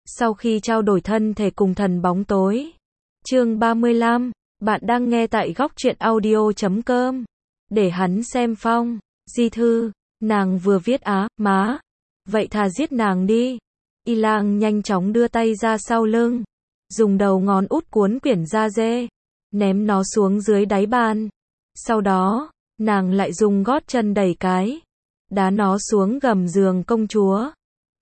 Sau khi trao đổi thân thể cùng thần bóng tối. Chương 35, bạn đang nghe tại góc truyện audio.com. Để hắn xem phong, di thư, nàng vừa viết á, má. Vậy thà giết nàng đi. Y Lang nhanh chóng đưa tay ra sau lưng, dùng đầu ngón út cuốn quyển da dê, ném nó xuống dưới đáy bàn. Sau đó, nàng lại dùng gót chân đẩy cái, đá nó xuống gầm giường công chúa.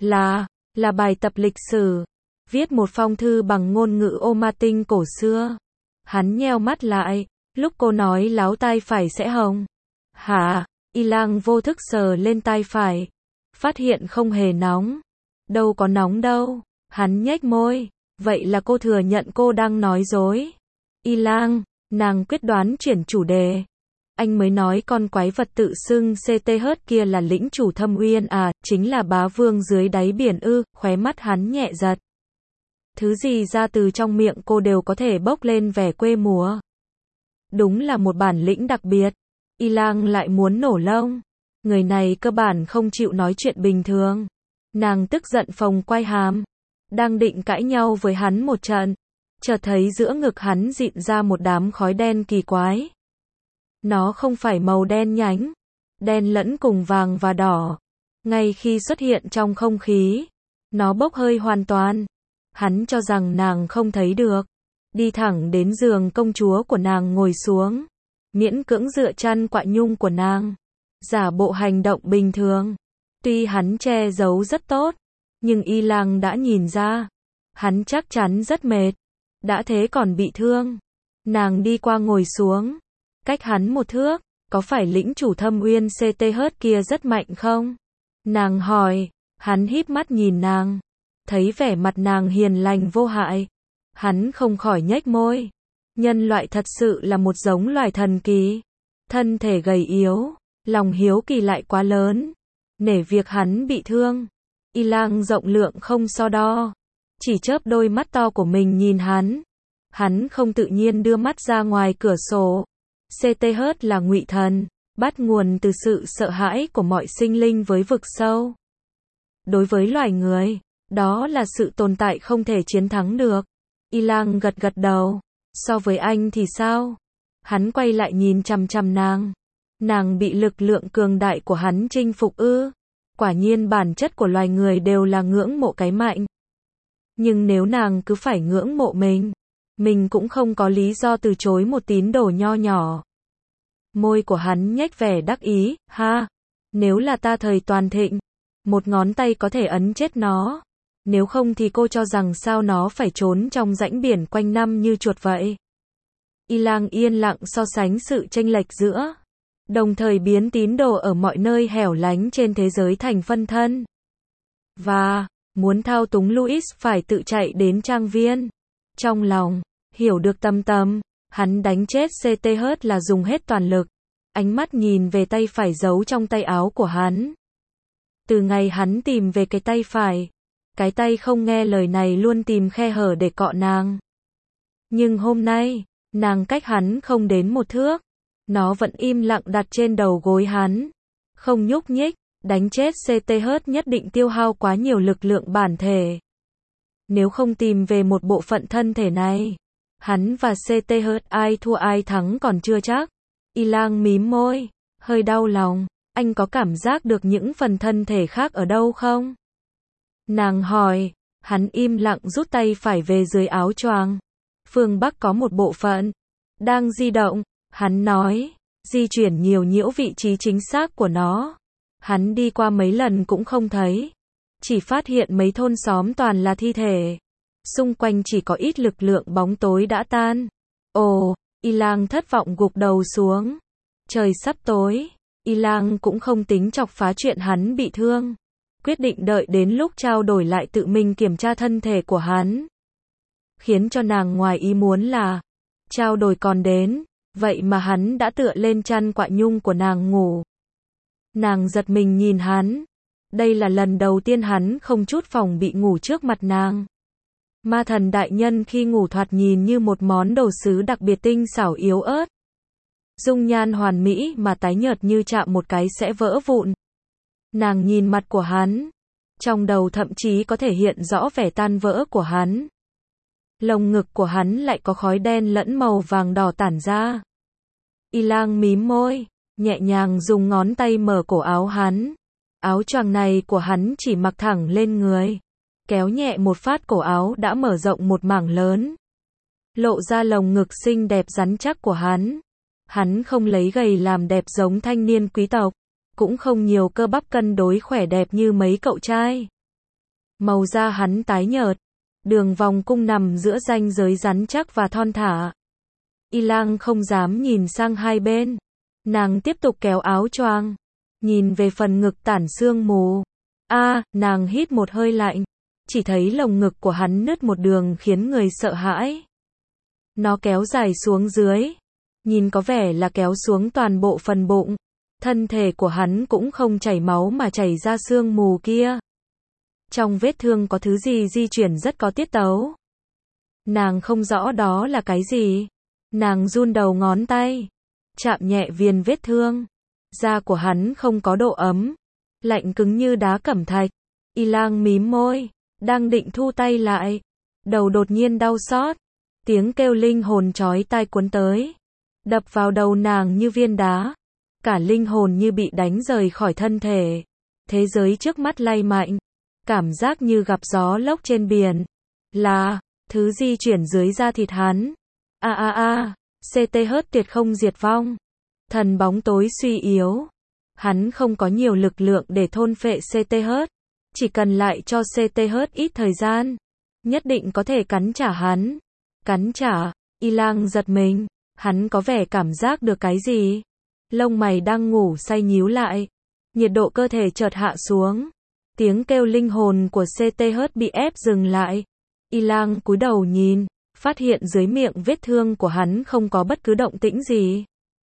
Là bài tập lịch sử, viết một phong thư bằng ngôn ngữ Omatin cổ xưa. Hắn nheo mắt lại, lúc cô nói láo tai phải sẽ hồng. Hả? Y Lang vô thức sờ lên tai phải, phát hiện không hề nóng. Đâu có nóng đâu. Hắn nhếch môi, vậy là cô thừa nhận cô đang nói dối. Y Lang, nàng quyết đoán chuyển chủ đề. Anh mới nói con quái vật tự xưng CT hớt kia là lĩnh chủ Thâm Uyên à, chính là bá vương dưới đáy biển ư, khóe mắt hắn nhẹ giật. Thứ gì ra từ trong miệng cô đều có thể bốc lên vẻ quê mùa. Đúng là một bản lĩnh đặc biệt. Y Lang lại muốn nổ lông. Người này cơ bản không chịu nói chuyện bình thường. Nàng tức giận phồng quai hàm, đang định cãi nhau với hắn một trận, chợt thấy giữa ngực hắn dịn ra một đám khói đen kỳ quái. Nó không phải màu đen nhánh, đen lẫn cùng vàng và đỏ. Ngay khi xuất hiện trong không khí, nó bốc hơi hoàn toàn. Hắn cho rằng nàng không thấy được, đi thẳng đến giường công chúa của nàng ngồi xuống, miễn cưỡng dựa chăn quạ nhung của nàng, giả bộ hành động bình thường. Tuy hắn che giấu rất tốt, nhưng Y Lang đã nhìn ra, hắn chắc chắn rất mệt, đã thế còn bị thương. Nàng đi qua ngồi xuống, cách hắn một thước. Có phải lĩnh chủ Thâm Uyên CT hớt kia rất mạnh không? Nàng hỏi. Hắn híp mắt nhìn nàng, thấy vẻ mặt nàng hiền lành vô hại, hắn không khỏi nhếch môi. Nhân loại thật sự là một giống loài thần kỳ, thân thể gầy yếu, lòng hiếu kỳ lại quá lớn. Nể việc hắn bị thương, Y Lang rộng lượng không so đo, chỉ chớp đôi mắt to của mình nhìn hắn. Hắn không tự nhiên đưa mắt ra ngoài cửa sổ. CT hớt là ngụy thần, bắt nguồn từ sự sợ hãi của mọi sinh linh với vực sâu. Đối với loài người, đó là sự tồn tại không thể chiến thắng được. Y Lang gật gật đầu. So với anh thì sao? Hắn quay lại nhìn chằm chằm nàng. Nàng bị lực lượng cường đại của hắn chinh phục ư? Quả nhiên bản chất của loài người đều là ngưỡng mộ cái mạnh. Nhưng nếu nàng cứ phải ngưỡng mộ mình cũng không có lý do từ chối một tín đồ nho nhỏ. Môi của hắn nhếch vẻ đắc ý, ha, nếu là ta thời toàn thịnh, một ngón tay có thể ấn chết nó. Nếu không thì cô cho rằng sao nó phải trốn trong rãnh biển quanh năm như chuột vậy. Y Lang yên lặng so sánh sự chênh lệch giữa, đồng thời biến tín đồ ở mọi nơi hẻo lánh trên thế giới thành phân thân. Và, muốn thao túng Louis phải tự chạy đến trang viên. Trong lòng, hiểu được tầm, hắn đánh chết CT hớt là dùng hết toàn lực. Ánh mắt nhìn về tay phải giấu trong tay áo của hắn. Từ ngày hắn tìm về cái tay phải, cái tay không nghe lời này luôn tìm khe hở để cọ nàng. Nhưng hôm nay, nàng cách hắn không đến một thước. Nó vẫn im lặng đặt trên đầu gối hắn, không nhúc nhích. Đánh chết CT hớt nhất định tiêu hao quá nhiều lực lượng bản thể. Nếu không tìm về một bộ phận thân thể này, hắn và CT hớt ai thua ai thắng còn chưa chắc. Y Lang mím môi, hơi đau lòng. Anh có cảm giác được những phần thân thể khác ở đâu không? Nàng hỏi. Hắn im lặng rút tay phải về dưới áo choàng. Phương Bắc có một bộ phận đang di động. Hắn nói, di chuyển nhiều nhiễu vị trí chính xác của nó. Hắn đi qua mấy lần cũng không thấy. Chỉ phát hiện mấy thôn xóm toàn là thi thể. Xung quanh chỉ có ít lực lượng bóng tối đã tan. Ồ, Y Lang thất vọng gục đầu xuống. Trời sắp tối. Y Lang cũng không tính chọc phá chuyện hắn bị thương. Quyết định đợi đến lúc trao đổi lại tự mình kiểm tra thân thể của hắn. Khiến cho nàng ngoài ý muốn là, trao đổi còn đến, vậy mà hắn đã tựa lên chăn quạ nhung của nàng ngủ. Nàng giật mình nhìn hắn. Đây là lần đầu tiên hắn không chút phòng bị ngủ trước mặt nàng. Ma thần đại nhân khi ngủ thoạt nhìn như một món đồ sứ đặc biệt tinh xảo yếu ớt. Dung nhan hoàn mỹ mà tái nhợt như chạm một cái sẽ vỡ vụn. Nàng nhìn mặt của hắn. Trong đầu thậm chí có thể hiện rõ vẻ tan vỡ của hắn. Lồng ngực của hắn lại có khói đen lẫn màu vàng đỏ tản ra. Y Lang mím môi, nhẹ nhàng dùng ngón tay mở cổ áo hắn. Áo choàng này của hắn chỉ mặc thẳng lên người. Kéo nhẹ một phát cổ áo đã mở rộng một mảng lớn. Lộ ra lồng ngực xinh đẹp rắn chắc của hắn. Hắn không lấy gầy làm đẹp giống thanh niên quý tộc. Cũng không nhiều cơ bắp cân đối khỏe đẹp như mấy cậu trai. Màu da hắn tái nhợt. Đường vòng cung nằm giữa ranh giới rắn chắc và thon thả. Y Lang không dám nhìn sang hai bên. Nàng tiếp tục kéo áo choàng. Nhìn về phần ngực tản sương mù. Nàng hít một hơi lạnh. Chỉ thấy lồng ngực của hắn nứt một đường khiến người sợ hãi. Nó kéo dài xuống dưới. Nhìn có vẻ là kéo xuống toàn bộ phần bụng. Thân thể của hắn cũng không chảy máu mà chảy ra sương mù kia. Trong vết thương có thứ gì di chuyển rất có tiết tấu. Nàng không rõ đó là cái gì. Nàng run đầu ngón tay. Chạm nhẹ viền vết thương. Da của hắn không có độ ấm. Lạnh cứng như đá cẩm thạch. Y Lang mím môi. Đang định thu tay lại. Đầu đột nhiên đau xót. Tiếng kêu linh hồn chói tai cuốn tới. Đập vào đầu nàng như viên đá. Cả linh hồn như bị đánh rời khỏi thân thể. Thế giới trước mắt lay mạnh. Cảm giác như gặp gió lốc trên biển. Là thứ di chuyển dưới da thịt hắn. CTH tuyệt không diệt vong. Thần bóng tối suy yếu. Hắn không có nhiều lực lượng để thôn phệ CTH. Chỉ cần lại cho CTH ít thời gian. Nhất định có thể cắn trả hắn. Cắn trả. Y Lang giật mình. Hắn có vẻ cảm giác được cái gì. Lông mày đang ngủ say nhíu lại. Nhiệt độ cơ thể chợt hạ xuống. Tiếng kêu linh hồn của CTH bị ép dừng lại. Y Lang cúi đầu nhìn. Phát hiện dưới miệng vết thương của hắn không có bất cứ động tĩnh gì.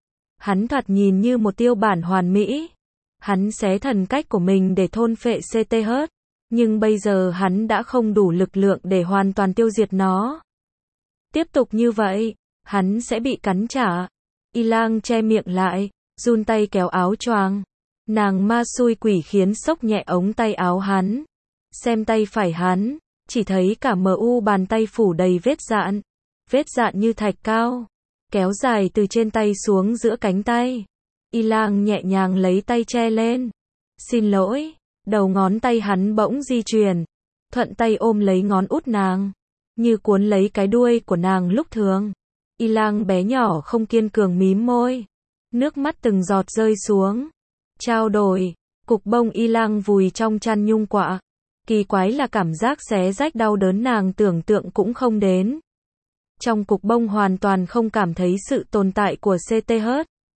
Hắn thoạt nhìn như một tiêu bản hoàn mỹ. Hắn xé thần cách của mình để thôn phệ CTH. Nhưng bây giờ hắn đã không đủ lực lượng để hoàn toàn tiêu diệt nó. Tiếp tục như vậy, hắn sẽ bị cắn trả. Y Lang che miệng lại, run tay kéo áo choàng. Nàng ma xui quỷ khiến xốc nhẹ ống tay áo hắn. Xem tay phải hắn, chỉ thấy cả MU bàn tay phủ đầy vết dạn. Vết dạn như thạch cao, kéo dài từ trên tay xuống giữa cánh tay. Y Lang nhẹ nhàng lấy tay che lên. Xin lỗi, đầu ngón tay hắn bỗng di chuyển. Thuận tay ôm lấy ngón út nàng, như cuốn lấy cái đuôi của nàng lúc thường. Y Lang bé nhỏ không kiên cường mím môi. Nước mắt từng giọt rơi xuống. Trao đổi, cục bông Y Lang vùi trong chăn nhung quạ. Kỳ quái là cảm giác xé rách đau đớn nàng tưởng tượng cũng không đến. Trong cục bông hoàn toàn không cảm thấy sự tồn tại của CTH.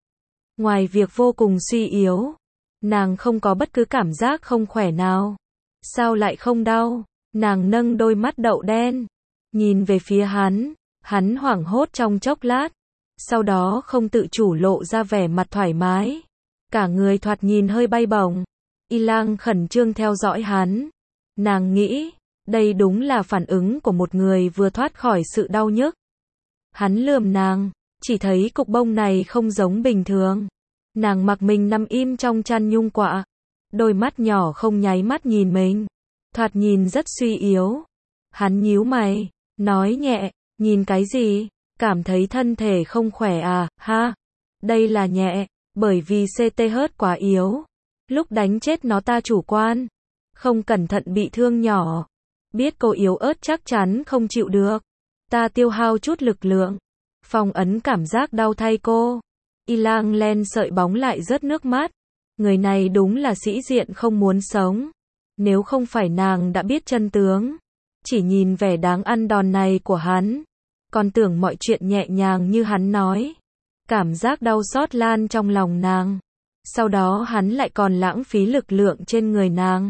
Ngoài việc vô cùng suy yếu, nàng không có bất cứ cảm giác không khỏe nào. Sao lại không đau? Nàng nâng đôi mắt đậu đen, nhìn về phía hắn. Hắn hoảng hốt trong chốc lát. Sau đó không tự chủ lộ ra vẻ mặt thoải mái. Cả người thoạt nhìn hơi bay bổng. Y Lang khẩn trương theo dõi hắn. Nàng nghĩ, đây đúng là phản ứng của một người vừa thoát khỏi sự đau nhức. Hắn lườm nàng, chỉ thấy cục bông này không giống bình thường. Nàng mặc mình nằm im trong chăn nhung quạ. Đôi mắt nhỏ không nháy mắt nhìn mình. Thoạt nhìn rất suy yếu. Hắn nhíu mày, nói nhẹ, nhìn cái gì? Cảm thấy thân thể không khỏe à, ha? Đây là nhẹ, bởi vì CTH quá yếu. Lúc đánh chết nó ta chủ quan. Không cẩn thận bị thương nhỏ. Biết cô yếu ớt chắc chắn không chịu được. Ta tiêu hao chút lực lượng. Phong ấn cảm giác đau thay cô. Y Lang len sợi bóng lại rớt nước mắt. Người này đúng là sĩ diện không muốn sống. Nếu không phải nàng đã biết chân tướng. Chỉ nhìn vẻ đáng ăn đòn này của hắn. Còn tưởng mọi chuyện nhẹ nhàng như hắn nói. Cảm giác đau xót lan trong lòng nàng. Sau đó hắn lại còn lãng phí lực lượng trên người nàng.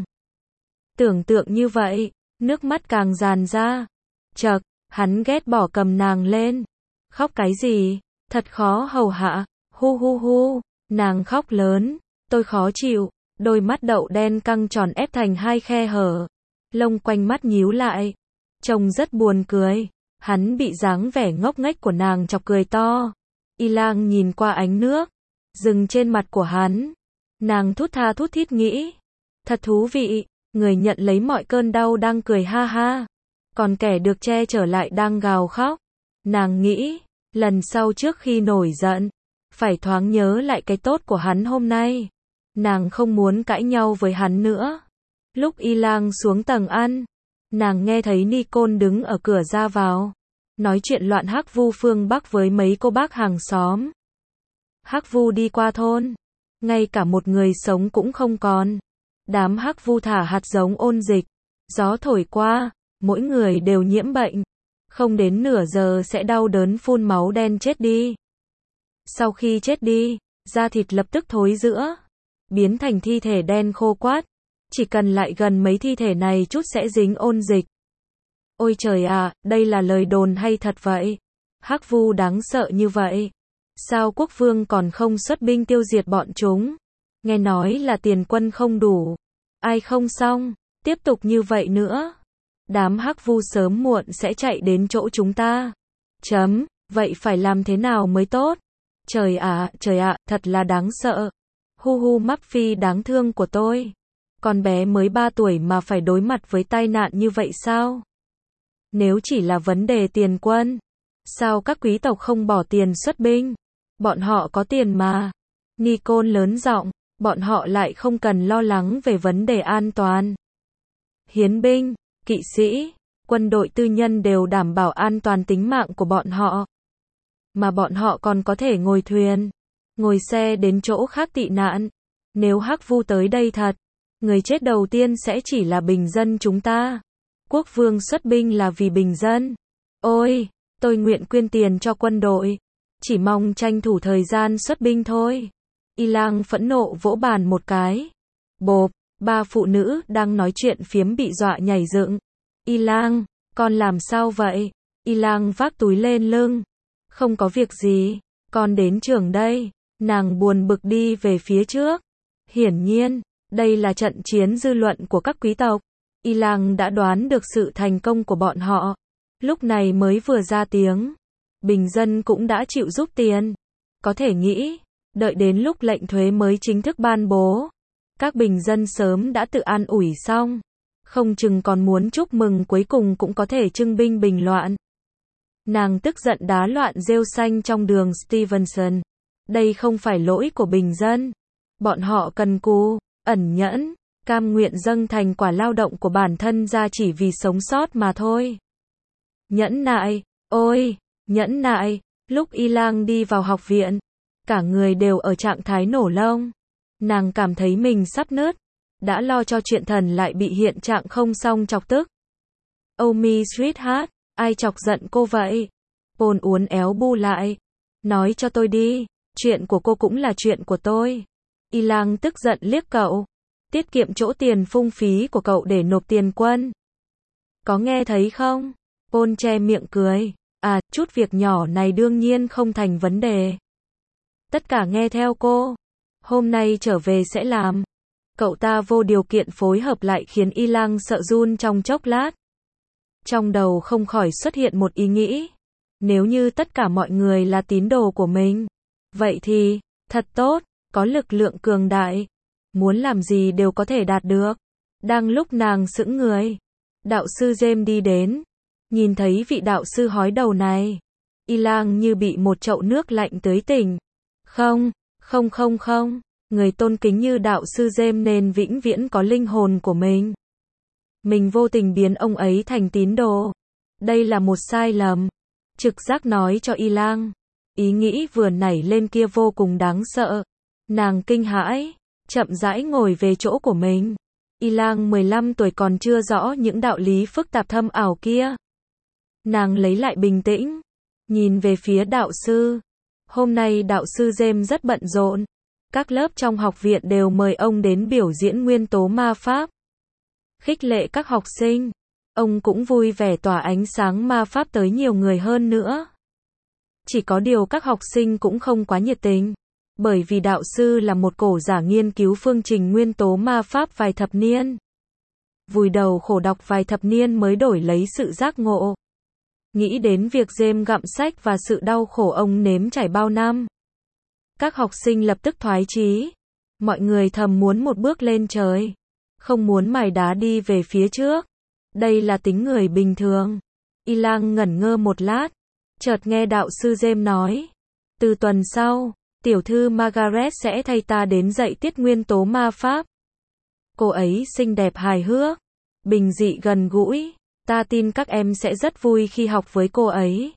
Tưởng tượng như vậy, nước mắt càng dàn ra. Chậc, hắn ghét bỏ cầm nàng lên. Khóc cái gì? Thật khó hầu hạ. Hu hu hu, nàng khóc lớn. Tôi khó chịu. Đôi mắt đậu đen căng tròn ép thành hai khe hở. Lông quanh mắt nhíu lại. Trông rất buồn cười. Hắn bị dáng vẻ ngốc nghếch của nàng chọc cười to. Y Lang nhìn qua ánh nước, dừng trên mặt của hắn. Nàng thút tha thút thít nghĩ. Thật thú vị, Người nhận lấy mọi cơn đau đang cười ha ha, còn kẻ được che chở lại đang gào khóc. Nàng nghĩ, lần sau trước khi nổi giận, phải thoáng nhớ lại cái tốt của hắn hôm nay. Nàng không muốn cãi nhau với hắn nữa. Lúc Y Lang xuống tầng ăn, nàng nghe thấy Nicole đứng ở cửa ra vào, nói chuyện loạn Hắc Vu phương Bắc với mấy cô bác hàng xóm. Hắc Vu đi qua thôn, ngay cả một người sống cũng không còn. Đám Hắc Vu thả hạt giống ôn dịch, gió thổi qua, mỗi người đều nhiễm bệnh. Không đến nửa giờ sẽ đau đớn phun máu đen chết đi. Sau khi chết đi, da thịt lập tức thối rữa, biến thành thi thể đen khô quắt. Chỉ cần lại gần mấy thi thể này chút sẽ dính ôn dịch. Ôi trời ạ, đây là lời đồn hay thật vậy? Hắc Vu đáng sợ như vậy. Sao quốc vương còn không xuất binh tiêu diệt bọn chúng? Nghe nói là tiền quân không đủ. Ai không xong, tiếp tục như vậy nữa. Đám Hắc Vu sớm muộn sẽ chạy đến chỗ chúng ta. Vậy phải làm thế nào mới tốt? Trời ạ, thật là đáng sợ. Hu hu Muffy đáng thương của tôi. Con bé mới 3 tuổi mà phải đối mặt với tai nạn như vậy sao? Nếu chỉ là vấn đề tiền quân, sao các quý tộc không bỏ tiền xuất binh? Bọn họ có tiền mà. Nicole lớn giọng, bọn họ lại không cần lo lắng về vấn đề an toàn. Hiến binh, kỵ sĩ, quân đội tư nhân đều đảm bảo an toàn tính mạng của bọn họ. Mà bọn họ còn có thể ngồi thuyền, ngồi xe đến chỗ khác tị nạn. Nếu Hắc Vu tới đây thật, người chết đầu tiên sẽ chỉ là bình dân chúng ta. Quốc vương xuất binh là vì bình dân. Ôi, tôi nguyện quyên tiền cho quân đội. Chỉ mong tranh thủ thời gian xuất binh thôi. Y Lang phẫn nộ vỗ bàn một cái. Bộp, 3 phụ nữ đang nói chuyện phiếm bị dọa nhảy dựng. Y Lang, con làm sao vậy? Y Lang vác túi lên lưng. Không có việc gì, con đến trường đây. Nàng buồn bực đi về phía trước. Hiển nhiên, đây là trận chiến dư luận của các quý tộc. Y Lang đã đoán được sự thành công của bọn họ. Lúc này mới vừa ra tiếng. Bình dân cũng đã chịu giúp tiền. Có thể nghĩ, đợi đến lúc lệnh thuế mới chính thức ban bố, các bình dân sớm đã tự an ủi xong. Không chừng còn muốn chúc mừng cuối cùng cũng có thể trưng binh bình loạn. Nàng tức giận đá loạn rêu xanh trong đường Stevenson. Đây không phải lỗi của bình dân. Bọn họ cần cù, ẩn nhẫn, cam nguyện dâng thành quả lao động của bản thân ra chỉ vì sống sót mà thôi. Nhẫn nại, ôi, nhẫn nại. Lúc Y Lang đi vào học viện, cả người đều ở trạng thái nổ lông. Nàng cảm thấy mình sắp nứt. Đã lo cho chuyện thần lại bị hiện trạng không xong chọc tức. Oh me sweetheart, ai chọc giận cô vậy? Paul uốn éo bu lại. Nói cho tôi đi, chuyện của cô cũng là chuyện của tôi. Y Lang tức giận liếc cậu. Tiết kiệm chỗ tiền phung phí của cậu để nộp tiền quân. Có nghe thấy không? Paul che miệng cười. À, chút việc nhỏ này đương nhiên không thành vấn đề. Tất cả nghe theo cô. Hôm nay trở về sẽ làm. Cậu ta vô điều kiện phối hợp lại khiến Y Lang sợ run trong chốc lát. Trong đầu không khỏi xuất hiện một ý nghĩ. Nếu như tất cả mọi người là tín đồ của mình, vậy thì, thật tốt, có lực lượng cường đại. Muốn làm gì đều có thể đạt được. Đang lúc nàng sững người, đạo sư James đi đến. Nhìn thấy vị đạo sư hói đầu này, Y Lang như bị một chậu nước lạnh tưới tỉnh. Không, người tôn kính như đạo sư James nên vĩnh viễn có linh hồn của mình. Mình vô tình biến ông ấy thành tín đồ. Đây là một sai lầm. Trực giác nói cho Y Lang. Ý nghĩ vừa nảy lên kia vô cùng đáng sợ. Nàng kinh hãi, chậm rãi ngồi về chỗ của mình. Y Lang 15 tuổi còn chưa rõ những đạo lý phức tạp thâm ảo kia. Nàng lấy lại bình tĩnh, nhìn về phía đạo sư. Hôm nay đạo sư James rất bận rộn. Các lớp trong học viện đều mời ông đến biểu diễn nguyên tố ma pháp. Khích lệ các học sinh. Ông cũng vui vẻ tỏa ánh sáng ma pháp tới nhiều người hơn nữa. Chỉ có điều các học sinh cũng không quá nhiệt tình. Bởi vì đạo sư là một cổ giả nghiên cứu phương trình nguyên tố ma pháp vài thập niên. Vùi đầu khổ đọc vài thập niên mới đổi lấy sự giác ngộ. Nghĩ đến việc James gặm sách và sự đau khổ ông nếm trải bao năm. Các học sinh lập tức thoái chí. Mọi người thầm muốn một bước lên trời. không muốn mài đá đi về phía trước. Đây là tính người bình thường. Y Lang ngẩn ngơ một lát, chợt nghe đạo sư James nói, từ tuần sau, tiểu thư Margaret sẽ thay ta đến dạy tiết nguyên tố ma pháp. Cô ấy xinh đẹp hài hước, bình dị gần gũi, ta tin các em sẽ rất vui khi học với cô ấy.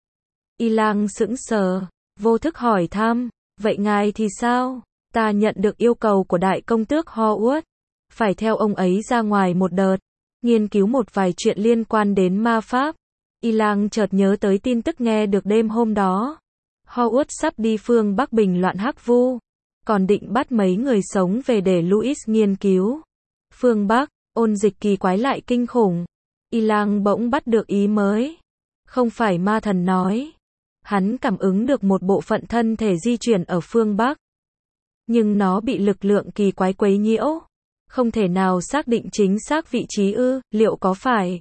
Y Lang sững sờ, vô thức hỏi thăm, vậy ngài thì sao? Ta nhận được yêu cầu của đại công tước Hogwarts, phải theo ông ấy ra ngoài một đợt, nghiên cứu một vài chuyện liên quan đến ma pháp. Y Lang chợt nhớ tới tin tức nghe được đêm hôm đó. Hogwarts sắp đi phương Bắc bình loạn Hắc Vu, còn định bắt mấy người sống về để Louis nghiên cứu. Phương Bắc, ôn dịch kỳ quái lại kinh khủng. Y Lang bỗng bắt được ý mới. Không phải ma thần nói. Hắn cảm ứng được một bộ phận thân thể di chuyển ở phương Bắc. Nhưng nó bị lực lượng kỳ quái quấy nhiễu. Không thể nào xác định chính xác vị trí ư, liệu có phải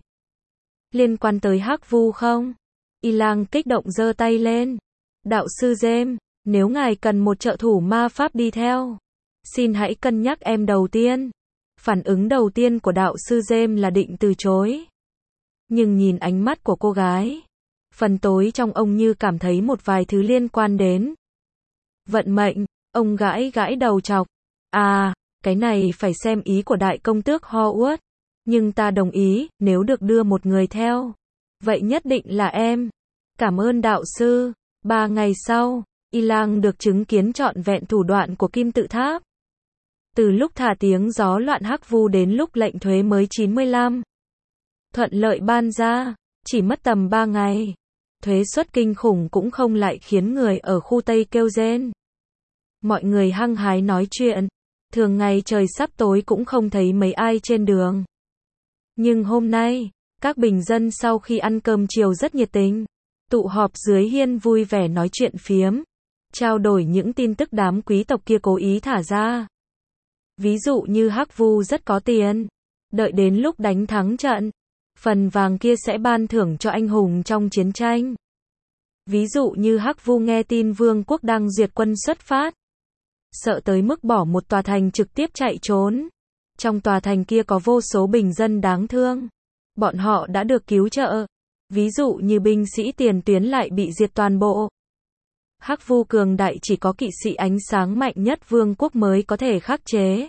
liên quan tới Hắc Vu không? Y Lang kích động giơ tay lên. Đạo sư James, nếu ngài cần một trợ thủ ma pháp đi theo, xin hãy cân nhắc em đầu tiên. Phản ứng đầu tiên của đạo sư James là định từ chối. Nhưng nhìn ánh mắt của cô gái, phần tối trong ông như cảm thấy một vài thứ liên quan đến vận mệnh. Ông gãi gãi đầu chọc. À, cái này phải xem ý của đại công tước Hogwarts. Nhưng ta đồng ý, nếu được đưa một người theo, vậy nhất định là em. Cảm ơn đạo sư. 3 ngày sau, Y Lang được chứng kiến trọn vẹn thủ đoạn của kim tự tháp. Từ lúc thả tiếng gió loạn Hắc Vu đến lúc lệnh thuế mới 95 thuận lợi ban ra, chỉ mất tầm 3 ngày. Thuế suất kinh khủng cũng không lại khiến người ở khu Tây kêu rên. Mọi người hăng hái nói chuyện, thường ngày trời sắp tối cũng không thấy mấy ai trên đường. Nhưng hôm nay, các bình dân sau khi ăn cơm chiều rất nhiệt tình, tụ họp dưới hiên vui vẻ nói chuyện phiếm, trao đổi những tin tức đám quý tộc kia cố ý thả ra. Ví dụ như Hắc Vu rất có tiền, đợi đến lúc đánh thắng trận, phần vàng kia sẽ ban thưởng cho anh hùng trong chiến tranh. Ví dụ như Hắc Vu nghe tin vương quốc đang duyệt quân xuất phát, sợ tới mức bỏ một tòa thành trực tiếp chạy trốn. Trong tòa thành kia có vô số bình dân đáng thương. Bọn họ đã được cứu trợ. Ví dụ như binh sĩ tiền tuyến lại bị diệt toàn bộ. Hắc Vu cường đại chỉ có kỵ sĩ ánh sáng mạnh nhất vương quốc mới có thể khắc chế.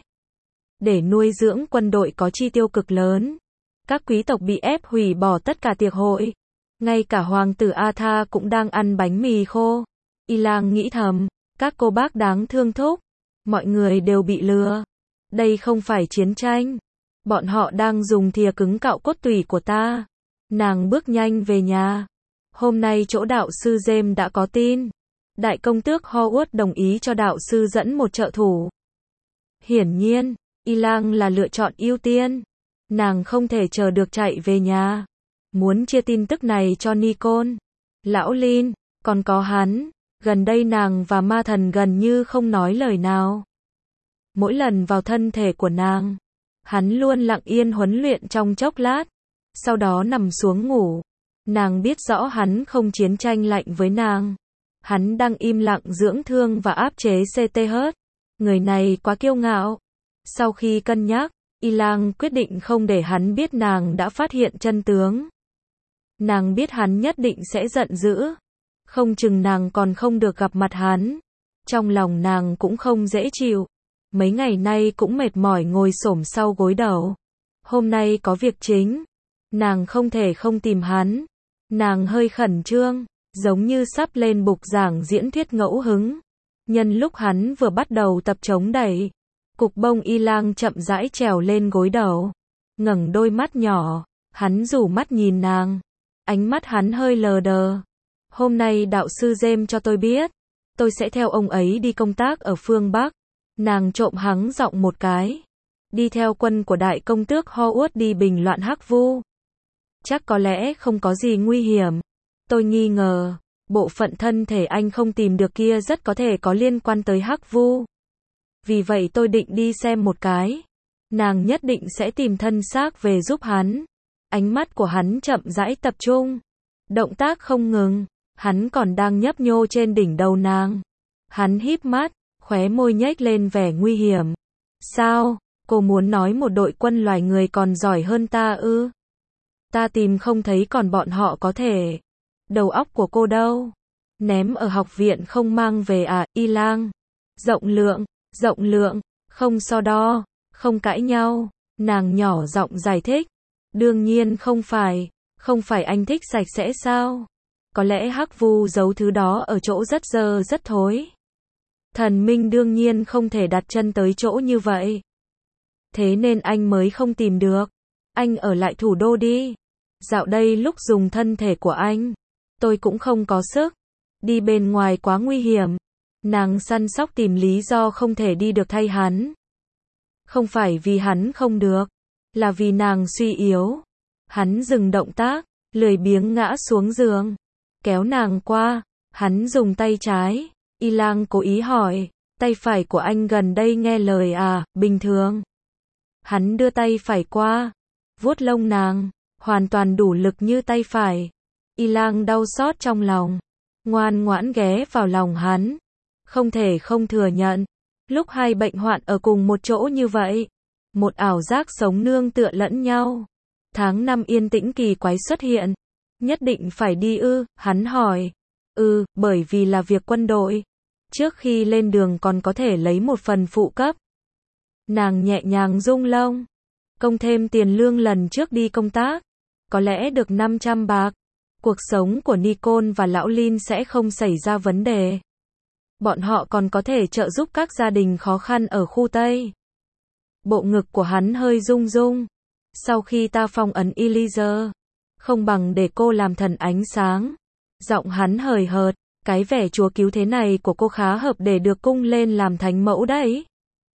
Để nuôi dưỡng quân đội có chi tiêu cực lớn. Các quý tộc bị ép hủy bỏ tất cả tiệc hội. Ngay cả hoàng tử Arthur cũng đang ăn bánh mì khô. Y Lang nghĩ thầm, các cô bác đáng thương thúc. Mọi người đều bị lừa. Đây không phải chiến tranh. Bọn họ đang dùng thìa cứng cạo cốt tủy của ta. Nàng bước nhanh về nhà. Hôm nay chỗ đạo sư James đã có tin. Đại công tước Hogwarts đồng ý cho đạo sư dẫn một trợ thủ. Hiển nhiên, Y Lang là lựa chọn ưu tiên. Nàng không thể chờ được chạy về nhà. Muốn chia tin tức này cho Nicole, lão Lin, còn có hắn. Gần đây nàng và ma thần gần như không nói lời nào. Mỗi lần vào thân thể của nàng, hắn luôn lặng yên huấn luyện trong chốc lát, sau đó nằm xuống ngủ. Nàng biết rõ hắn không chiến tranh lạnh với nàng. Hắn đang im lặng dưỡng thương và áp chế CTH. Người này quá kiêu ngạo. Sau khi cân nhắc, Y Lang quyết định không để hắn biết nàng đã phát hiện chân tướng. Nàng biết hắn nhất định sẽ giận dữ. Không chừng nàng còn không được gặp mặt hắn. Trong lòng nàng cũng không dễ chịu. Mấy ngày nay cũng mệt mỏi ngồi xổm sau gối đầu. Hôm nay có việc chính. Nàng không thể không tìm hắn. Nàng hơi khẩn trương, giống như sắp lên bục giảng diễn thuyết ngẫu hứng. Nhân lúc hắn vừa bắt đầu tập chống đẩy, cục bông Y Lang chậm rãi trèo lên gối đầu. Ngẩng đôi mắt nhỏ, hắn rủ mắt nhìn nàng. Ánh mắt hắn hơi lờ đờ. Hôm nay đạo sư James cho tôi biết, tôi sẽ theo ông ấy đi công tác ở phương Bắc. Nàng trộm hắng giọng một cái. Đi theo quân của đại công tước Hogwarts đi bình loạn Hắc Vu. Chắc có lẽ không có gì nguy hiểm. Tôi nghi ngờ, bộ phận thân thể anh không tìm được kia rất có thể có liên quan tới Hắc Vu. Vì vậy tôi định đi xem một cái. Nàng nhất định sẽ tìm thân xác về giúp hắn. Ánh mắt của hắn chậm rãi tập trung. Động tác không ngừng. Hắn còn đang nhấp nhô trên đỉnh đầu nàng. Hắn híp mắt, khóe môi nhếch lên vẻ nguy hiểm. Sao? Cô muốn nói một đội quân loài người còn giỏi hơn ta ư? Ta tìm không thấy còn bọn họ có thể. Đầu óc của cô đâu? Ném ở học viện không mang về à? Y Lang. Rộng lượng, không so đo, không cãi nhau. Nàng nhỏ giọng giải thích. Đương nhiên không phải anh thích sạch sẽ sao? Có lẽ Hắc Vu giấu thứ đó ở chỗ rất dơ rất thối. Thần Minh đương nhiên không thể đặt chân tới chỗ như vậy. Thế nên anh mới không tìm được. Anh ở lại thủ đô đi. Dạo đây lúc dùng thân thể của anh, tôi cũng không có sức. Đi bên ngoài quá nguy hiểm. Nàng săn sóc tìm lý do không thể đi được thay hắn. Không phải vì hắn không được, là vì nàng suy yếu. Hắn dừng động tác, lười biếng ngã xuống giường, kéo nàng qua. Hắn dùng tay trái. Y Lang cố ý hỏi, tay phải của anh gần đây nghe lời à? Bình thường. Hắn đưa tay phải qua, vuốt lông nàng, hoàn toàn đủ lực như tay phải. Y Lang đau xót trong lòng, ngoan ngoãn ghé vào lòng hắn. Không thể không thừa nhận, lúc hai bệnh hoạn ở cùng một chỗ như vậy, một ảo giác sống nương tựa lẫn nhau. Tháng 5 yên tĩnh kỳ quái xuất hiện. Nhất định phải đi ư? Hắn hỏi. Bởi vì là việc quân đội. Trước khi lên đường còn có thể lấy một phần phụ cấp. Nàng nhẹ nhàng rung lông. Công thêm tiền lương lần trước đi công tác. Có lẽ được 500 bạc. Cuộc sống của Nicole và Lão Lin sẽ không xảy ra vấn đề. Bọn họ còn có thể trợ giúp các gia đình khó khăn ở khu Tây. Bộ ngực của hắn hơi rung rung. Sau khi ta phong ấn Eliezer, không bằng để cô làm thần ánh sáng. Giọng hắn hời hợt, cái vẻ chúa cứu thế này của cô khá hợp để được cung lên làm thánh mẫu đấy.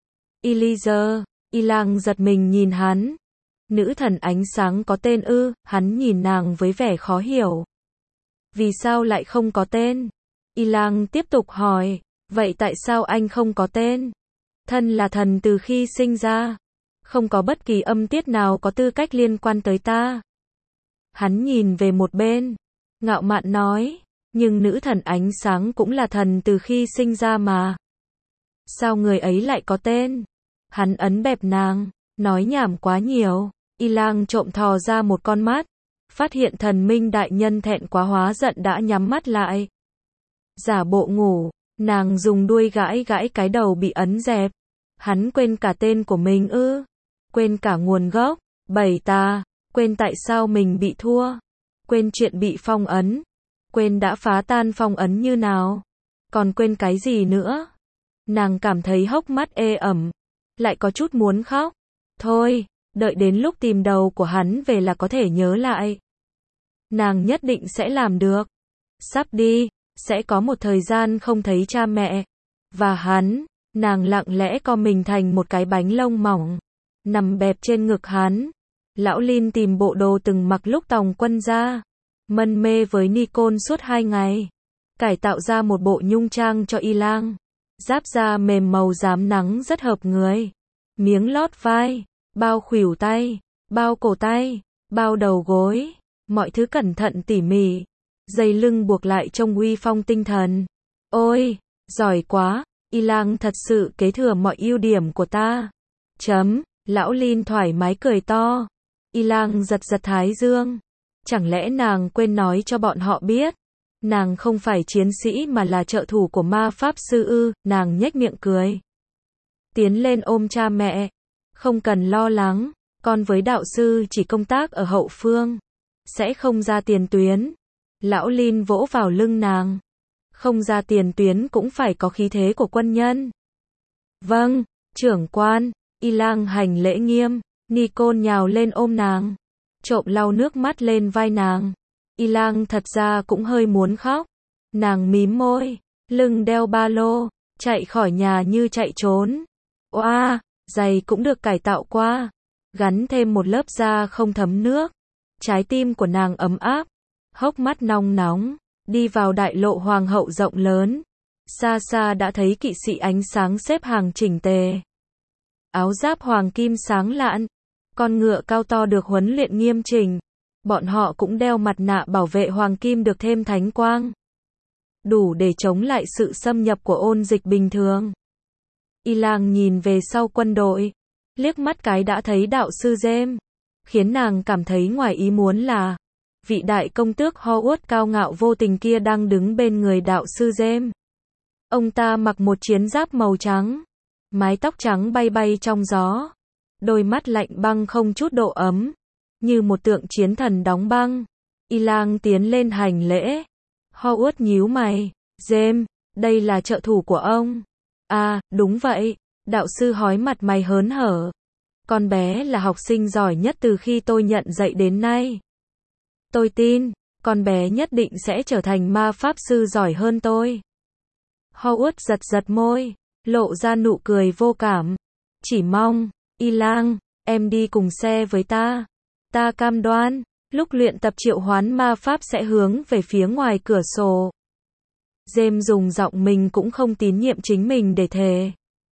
Eliezer, Y Lang giật mình nhìn hắn. Nữ thần ánh sáng có tên ư? Hắn nhìn nàng với vẻ khó hiểu. Vì sao lại không có tên? Y Lang tiếp tục hỏi, vậy tại sao anh không có tên? Thân là thần từ khi sinh ra. Không có bất kỳ âm tiết nào có tư cách liên quan tới ta. Hắn nhìn về một bên, ngạo mạn nói, nhưng nữ thần ánh sáng cũng là thần từ khi sinh ra mà. Sao người ấy lại có tên? Hắn ấn bẹp nàng, nói nhảm quá nhiều. Y Lang trộm thò ra một con mắt, phát hiện thần minh đại nhân thẹn quá hóa giận đã nhắm mắt lại. Giả bộ ngủ, nàng dùng đuôi gãi gãi cái đầu bị ấn dẹp. Hắn quên cả tên của mình ư? Quên cả nguồn gốc, ta, quên tại sao mình bị thua, quên chuyện bị phong ấn, quên đã phá tan phong ấn như nào, còn quên cái gì nữa? Nàng cảm thấy hốc mắt ê ẩm, lại có chút muốn khóc. Thôi, đợi đến lúc tìm đầu của hắn về là có thể nhớ lại. Nàng nhất định sẽ làm được. Sắp đi, sẽ có một thời gian không thấy cha mẹ. Và hắn, nàng lặng lẽ co mình thành một cái bánh lông mỏng, nằm bẹp trên ngực hắn. Lão Lin tìm bộ đồ từng mặc lúc tòng quân ra, mân mê với Nicole suốt 2 ngày, cải tạo ra một bộ nhung trang cho Y Lang. Giáp da mềm màu rám nắng rất hợp người. Miếng lót vai, bao khuỷu tay, bao cổ tay, bao đầu gối, mọi thứ cẩn thận tỉ mỉ. Dây lưng buộc lại trông uy phong tinh thần. Ôi, giỏi quá, Y Lang thật sự kế thừa mọi ưu điểm của ta. Lão Lin thoải mái cười to. Y Lang giật giật thái dương. Chẳng lẽ nàng quên nói cho bọn họ biết, nàng không phải chiến sĩ mà là trợ thủ của ma pháp sư ư? Nàng nhếch miệng cười, tiến lên ôm cha mẹ. Không cần lo lắng, con với đạo sư chỉ công tác ở hậu phương, sẽ không ra tiền tuyến. Lão Lin vỗ vào lưng nàng. Không ra tiền tuyến cũng phải có khí thế của quân nhân. Vâng, trưởng quan. Y Lang hành lễ nghiêm. Nicole nhào lên ôm nàng, trộm lau nước mắt lên vai nàng. Y Lang thật ra cũng hơi muốn khóc. Nàng mím môi, lưng đeo ba lô, chạy khỏi nhà như chạy trốn. Oa, giày cũng được cải tạo qua, gắn thêm một lớp da không thấm nước. Trái tim của nàng ấm áp, hốc mắt nong nóng, đi vào đại lộ hoàng hậu rộng lớn. Xa xa đã thấy kỵ sĩ ánh sáng xếp hàng chỉnh tề. Áo giáp hoàng kim sáng lạn, con ngựa cao to được huấn luyện nghiêm chỉnh. Bọn họ cũng đeo mặt nạ bảo vệ hoàng kim được thêm thánh quang, đủ để chống lại sự xâm nhập của ôn dịch bình thường. Y Lang nhìn về sau quân đội, liếc mắt cái đã thấy đạo sư James. Khiến nàng cảm thấy ngoài ý muốn là, vị đại công tước Hogwarts cao ngạo vô tình kia đang đứng bên người đạo sư James. Ông ta mặc một chiến giáp màu trắng, mái tóc trắng bay bay trong gió, đôi mắt lạnh băng không chút độ ấm, như một tượng chiến thần đóng băng. Y Lang tiến lên hành lễ. Hogwarts nhíu mày, James, đây là trợ thủ của ông. À, đúng vậy, đạo sư hói mặt mày hớn hở. Con bé là học sinh giỏi nhất từ khi tôi nhận dạy đến nay. Tôi tin, con bé nhất định sẽ trở thành ma pháp sư giỏi hơn tôi. Hogwarts giật giật môi, lộ ra nụ cười vô cảm. Chỉ mong, Y Lang, em đi cùng xe với ta. Ta cam đoan, lúc luyện tập triệu hoán ma pháp sẽ hướng về phía ngoài cửa sổ. James dùng giọng mình cũng không tín nhiệm chính mình để thề.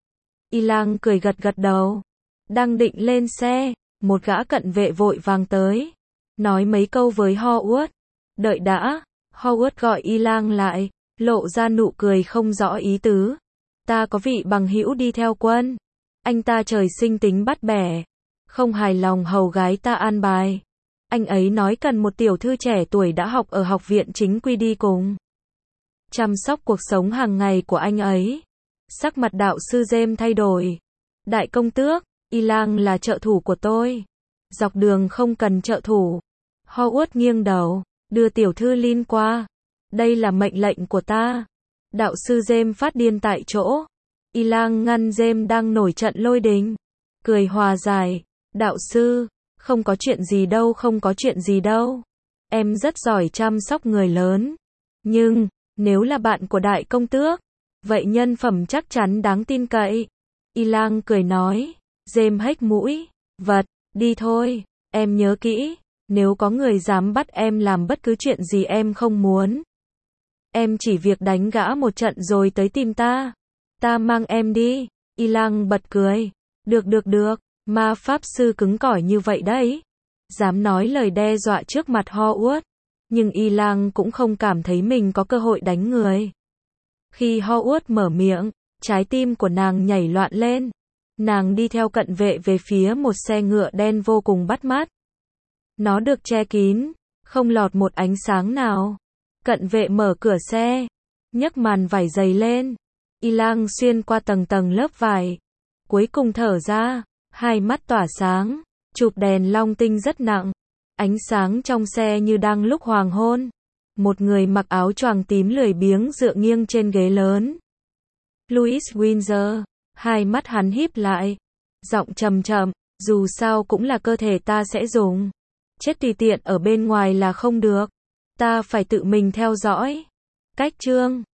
Y Lang cười gật gật đầu. Đang định lên xe, một gã cận vệ vội vàng tới. Nói mấy câu với Hogwarts. Đợi đã, Hogwarts gọi Y Lang lại, lộ ra nụ cười không rõ ý tứ. Ta có vị bằng hữu đi theo quân. Anh ta trời sinh tính bắt bẻ. Không hài lòng hầu gái ta an bài. Anh ấy nói cần một tiểu thư trẻ tuổi đã học ở học viện chính quy đi cùng. Chăm sóc cuộc sống hàng ngày của anh ấy. Sắc mặt đạo sư James thay đổi. Đại công tước, Y Lang là trợ thủ của tôi. Dọc đường không cần trợ thủ. Hogwarts nghiêng đầu, đưa tiểu thư Lin qua. Đây là mệnh lệnh của ta. Đạo sư James phát điên tại chỗ. Y Lang ngăn James đang nổi trận lôi đình. Cười hòa giải. Đạo sư, không có chuyện gì đâu, không có chuyện gì đâu. Em rất giỏi chăm sóc người lớn. Nhưng, nếu là bạn của đại công tước, vậy nhân phẩm chắc chắn đáng tin cậy. Y Lang cười nói. James hếch mũi. Vật, đi thôi, em nhớ kỹ. Nếu có người dám bắt em làm bất cứ chuyện gì em không muốn, em chỉ việc đánh gã một trận rồi tới tìm ta. Ta mang em đi. Y Lang bật cười. Được, ma pháp sư cứng cỏi như vậy đấy. Dám nói lời đe dọa trước mặt Hogwarts. Nhưng Y Lang cũng không cảm thấy mình có cơ hội đánh người. Khi Hogwarts mở miệng, trái tim của nàng nhảy loạn lên. Nàng đi theo cận vệ về phía một xe ngựa đen vô cùng bắt mắt. Nó được che kín, không lọt một ánh sáng nào. Cận vệ mở cửa xe, nhấc màn vải dày lên. Y Lang xuyên qua tầng tầng lớp vải. Cuối cùng thở ra, hai mắt tỏa sáng, chụp đèn long tinh rất nặng. Ánh sáng trong xe như đang lúc hoàng hôn. Một người mặc áo choàng tím lười biếng dựa nghiêng trên ghế lớn. Louis Windsor, hai mắt hắn híp lại. Giọng trầm trầm, dù sao cũng là cơ thể ta sẽ dùng. Chết tùy tiện ở bên ngoài là không được. Ta phải tự mình theo dõi. Cách chương